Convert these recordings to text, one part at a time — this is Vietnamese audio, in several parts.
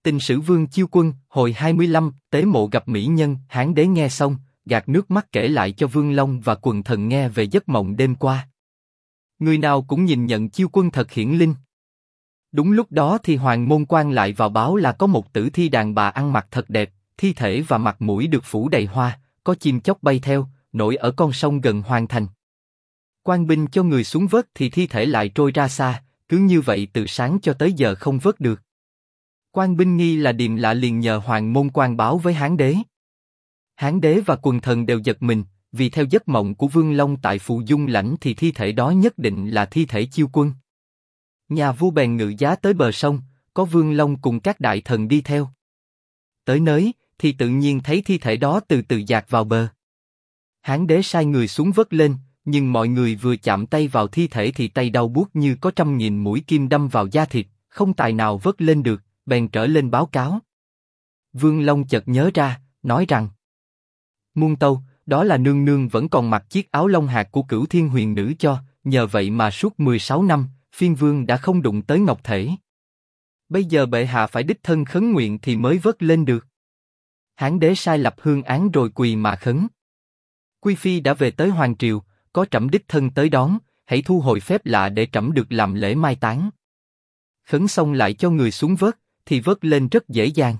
Tình sử Vương Chiêu Quân, hồi 25, tế mộ gặp mỹ nhân. Hán đế nghe xong, gạt nước mắt kể lại cho Vương Long và quần thần nghe về giấc mộng đêm qua. Người nào cũng nhìn nhận Chiêu Quân thật hiển linh. Đúng lúc đó thì Hoàng môn quan lại vào báo là có một tử thi đàn bà ăn mặc thật đẹp, thi thể và mặt mũi được phủ đầy hoa, có chim chóc bay theo, nổi ở con sông gần Hoàng thành. Quan binh cho người xuống vớt thì thi thể lại trôi ra xa, cứ như vậy từ sáng cho tới giờ không vớt được. Quan binh nghi là điềm lạ liền nhờ Hoàng môn quan báo với Hán đế. Hán đế và quần thần đều giật mình, vì theo giấc mộng của Vương Long tại Phù Dung Lãnh thì thi thể đó nhất định là thi thể Chiêu Quân. Nhà vua bèn ngự giá tới bờ sông, có Vương Long cùng các đại thần đi theo. Tới nơi thì tự nhiên thấy thi thể đó từ từ dạt vào bờ. Hán đế sai người xuống vớt lên, nhưng mọi người vừa chạm tay vào thi thể thì tay đau buốt như có 100.000 mũi kim đâm vào da thịt, không tài nào vớt lên được, bèn trở lên báo cáo. Vương Long chợt nhớ ra, nói rằng: Muôn tâu, đó là nương nương vẫn còn mặc chiếc áo lông hạt của Cửu Thiên Huyền Nữ cho, nhờ vậy mà suốt 16 năm, phiên vương đã không đụng tới ngọc thể. Bây giờ bệ hạ phải đích thân khấn nguyện thì mới vớt lên được. Hán đế sai lập hương án rồi quỳ mà khấn. Quý phi đã về tới hoàng triều, có trẫm đích thân tới đón, hãy thu hồi phép lạ để trẫm được làm lễ mai táng. Khấn xong lại cho người xuống vớt, thì vớt lên rất dễ dàng.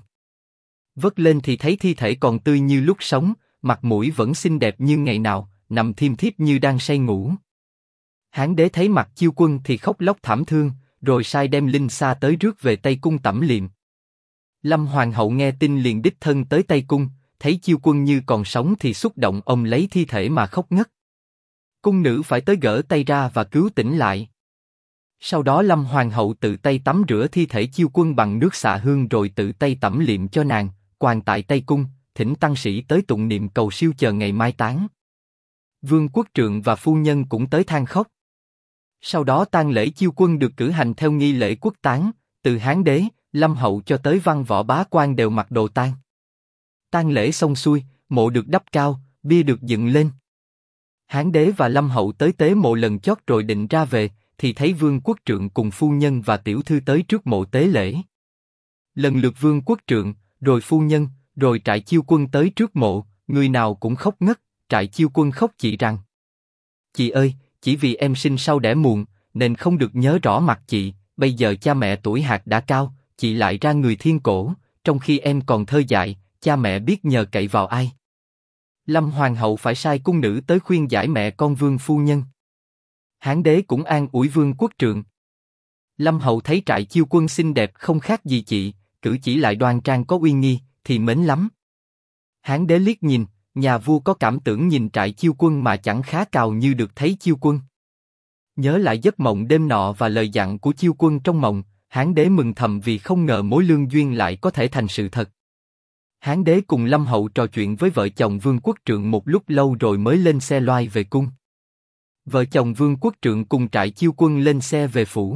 Vớt lên thì thấy thi thể còn tươi như lúc sống, mặt mũi vẫn xinh đẹp như ngày nào, nằm thiêm thiếp như đang say ngủ. Hán đế thấy mặt Chiêu Quân thì khóc lóc thảm thương, rồi sai đem linh xa tới rước về Tây Cung tẩm liệm. Lâm Hoàng hậu nghe tin liền đích thân tới Tây Cung, thấy Chiêu Quân như còn sống thì xúc động ôm lấy thi thể mà khóc ngất. Cung nữ phải tới gỡ tay ra và cứu tỉnh lại. Sau đó Lâm Hoàng hậu tự tay tắm rửa thi thể Chiêu Quân bằng nước xạ hương rồi tự tay tẩm liệm cho nàng, quàng tại Tây Cung, thỉnh tăng sĩ tới tụng niệm cầu siêu chờ ngày mai táng. Vương quốc trượng và phu nhân cũng tới than khóc. Sau đó tang lễ Chiêu Quân được cử hành theo nghi lễ quốc táng, từ Hán đế, Lâm hậu cho tới văn võ bá quan đều mặc đồ tang. Tang lễ xong xuôi, mộ được đắp cao, bia được dựng lên. Hán đế và Lâm hậu tới tế mộ lần chót rồi định ra về, thì thấy Vương quốc trượng cùng phu nhân và tiểu thư tới trước mộ tế lễ. Lần lượt Vương quốc trượng, rồi phu nhân, rồi Trại Chiêu Quân tới trước mộ, người nào cũng khóc ngất. Trại Chiêu Quân khóc chị rằng: Chị ơi, chỉ vì em sinh sau đẻ muộn, nên không được nhớ rõ mặt chị. Bây giờ cha mẹ tuổi hạt đã cao, chị lại ra người thiên cổ, trong khi em còn thơ dại, cha mẹ biết nhờ cậy vào ai. Lâm Hoàng hậu phải sai cung nữ tới khuyên giải mẹ con Vương phu nhân. Hán đế cũng an ủi Vương quốc trượng. Lâm hậu thấy Trại Chiêu Quân xinh đẹp không khác gì chị, cử chỉ lại đoan trang có uy nghi, thì mến lắm. Hán đế liếc nhìn, nhà vua có cảm tưởng nhìn Trại Chiêu Quân mà chẳng khá cào như được thấy Chiêu Quân. Nhớ lại giấc mộng đêm nọ và lời dặn của Chiêu Quân trong mộng, Hán đế mừng thầm vì không ngờ mối lương duyên lại có thể thành sự thật. Hán đế cùng Lâm hậu trò chuyện với vợ chồng Vương quốc trượng một lúc lâu rồi mới lên xe loai về cung. Vợ chồng Vương quốc trượng cùng Trại Chiêu Quân lên xe về phủ.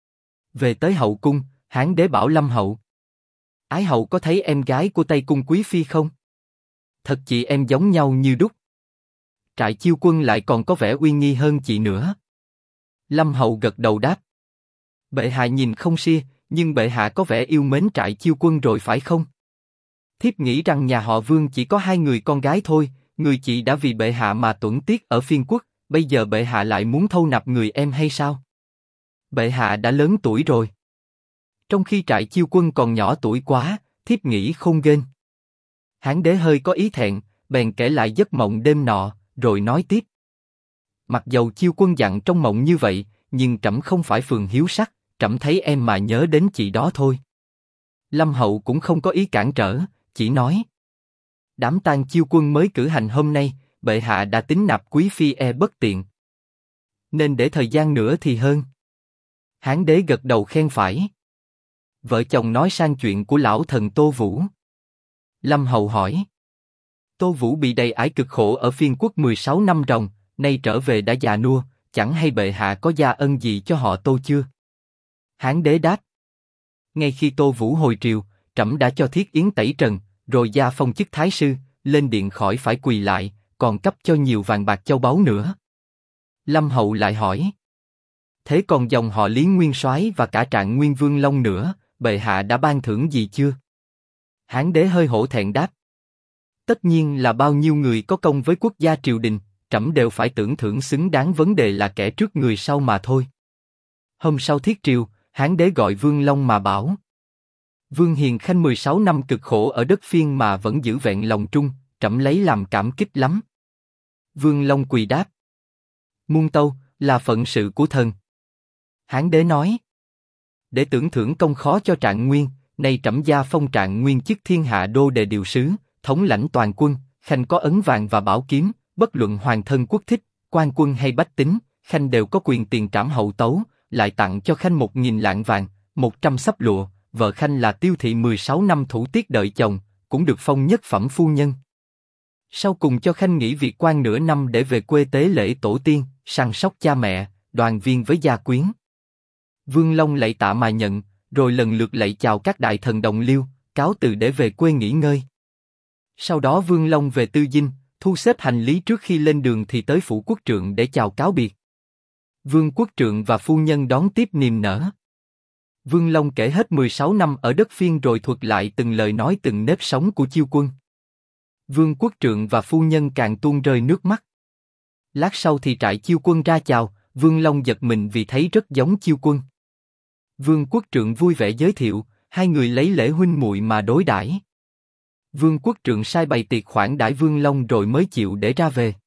Về tới hậu cung, Hán đế bảo Lâm hậu: Ái hậu có thấy em gái của Tây Cung quý phi không? Thật chị em giống nhau như đúc. Trại Chiêu Quân lại còn có vẻ uy nghi hơn chị nữa. Lâm hậu gật đầu đáp: Bệ hạ nhìn không xia, nhưng bệ hạ có vẻ yêu mến Trại Chiêu Quân rồi phải không? Thiếp nghĩ rằng nhà họ Vương chỉ có 2 người con gái thôi, người chị đã vì bệ hạ mà tuẫn tiết ở phiên quốc, bây giờ bệ hạ lại muốn thâu nạp người em hay sao? Bệ hạ đã lớn tuổi rồi. Trong khi Trại Chiêu Quân còn nhỏ tuổi quá, thiếp nghĩ khôn ghênh. Hán đế hơi có ý thẹn, bèn kể lại giấc mộng đêm nọ, rồi nói tiếp: Mặc dầu Chiêu Quân dặn trong mộng như vậy, nhưng trẫm không phải phường hiếu sắc, trẫm thấy em mà nhớ đến chị đó thôi. Lâm hậu cũng không có ý cản trở, chỉ nói: Đám tang Chiêu Quân mới cử hành hôm nay, bệ hạ đã tính nạp quý phi bất tiện, nên để thời gian nữa thì hơn. Hán đế gật đầu khen phải. Vợ chồng nói sang chuyện của lão thần Tô Vũ. Lâm hậu hỏi: Tô Vũ bị đầy ải cực khổ ở phiên quốc 16 năm ròng, nay trở về đã già nua, chẳng hay bệ hạ có gia ân gì cho họ Tô chưa? Hán đế đáp: Ngay khi Tô Vũ hồi triều, trẫm đã cho thiết yến tẩy trần, rồi gia phong chức thái sư, lên điện khỏi phải quỳ lại, còn cấp cho nhiều vàng bạc châu báu nữa. Lâm hậu lại hỏi: Thế còn dòng họ Lý Nguyên Soái và cả Trạng Nguyên Vương Long nữa, bệ hạ đã ban thưởng gì chưa? Hán đế hơi hổ thẹn đáp. Tất nhiên là bao nhiêu người có công với quốc gia triều đình, trẫm đều phải tưởng thưởng xứng đáng, vấn đề là kẻ trước người sau mà thôi. Hôm sau thiết triều, Hán đế gọi Vương Long mà bảo. Vương Hiền Khanh 16 năm cực khổ ở đất Phiên mà vẫn giữ vẹn lòng trung, trẫm lấy làm cảm kích lắm. Vương Long quỳ đáp. Muôn tâu, là phận sự của thần. Hán đế nói. Để tưởng thưởng công khó cho Trạng Nguyên, nay trẫm gia phong Trạng Nguyên chức thiên hạ đô đề điều sứ, thống lãnh toàn quân, khanh có ấn vàng và bảo kiếm, bất luận hoàng thân quốc thích, quan quân hay bách tính, khanh đều có quyền tiền trảm hậu tấu, lại tặng cho khanh 1000 lạng vàng, 100 sắp lụa, vợ khanh là Tiêu thị 16 năm thủ tiết đợi chồng, cũng được phong nhất phẩm phu nhân. Sau cùng cho khanh nghỉ việc quan nửa năm để về quê tế lễ tổ tiên, săn sóc cha mẹ, đoàn viên với gia quyến. Vương Long lạy tạ mà nhận, rồi lần lượt lạy chào các đại thần đồng liêu, cáo từ để về quê nghỉ ngơi. Sau đó Vương Long về Tư Dinh, thu xếp hành lý trước khi lên đường thì tới phủ quốc trượng để chào cáo biệt. Vương quốc trượng và phu nhân đón tiếp niềm nở. Vương Long kể hết 16 năm ở đất Phiên rồi thuật lại từng lời nói từng nếp sống của Chiêu Quân. Vương quốc trượng và phu nhân càng tuôn rơi nước mắt. Lát sau thì trại Chiêu Quân ra chào, Vương Long giật mình vì thấy rất giống Chiêu Quân. Vương quốc trượng vui vẻ giới thiệu, hai người lấy lễ huynh muội mà đối đãi. Vương quốc trượng sai bày tiệc khoản đãi Vương Long rồi mới chịu để ra về.